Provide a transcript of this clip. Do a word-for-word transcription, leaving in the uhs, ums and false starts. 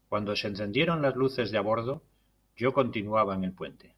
cuando se encendieron las luces de a bordo, yo continuaba en el puente.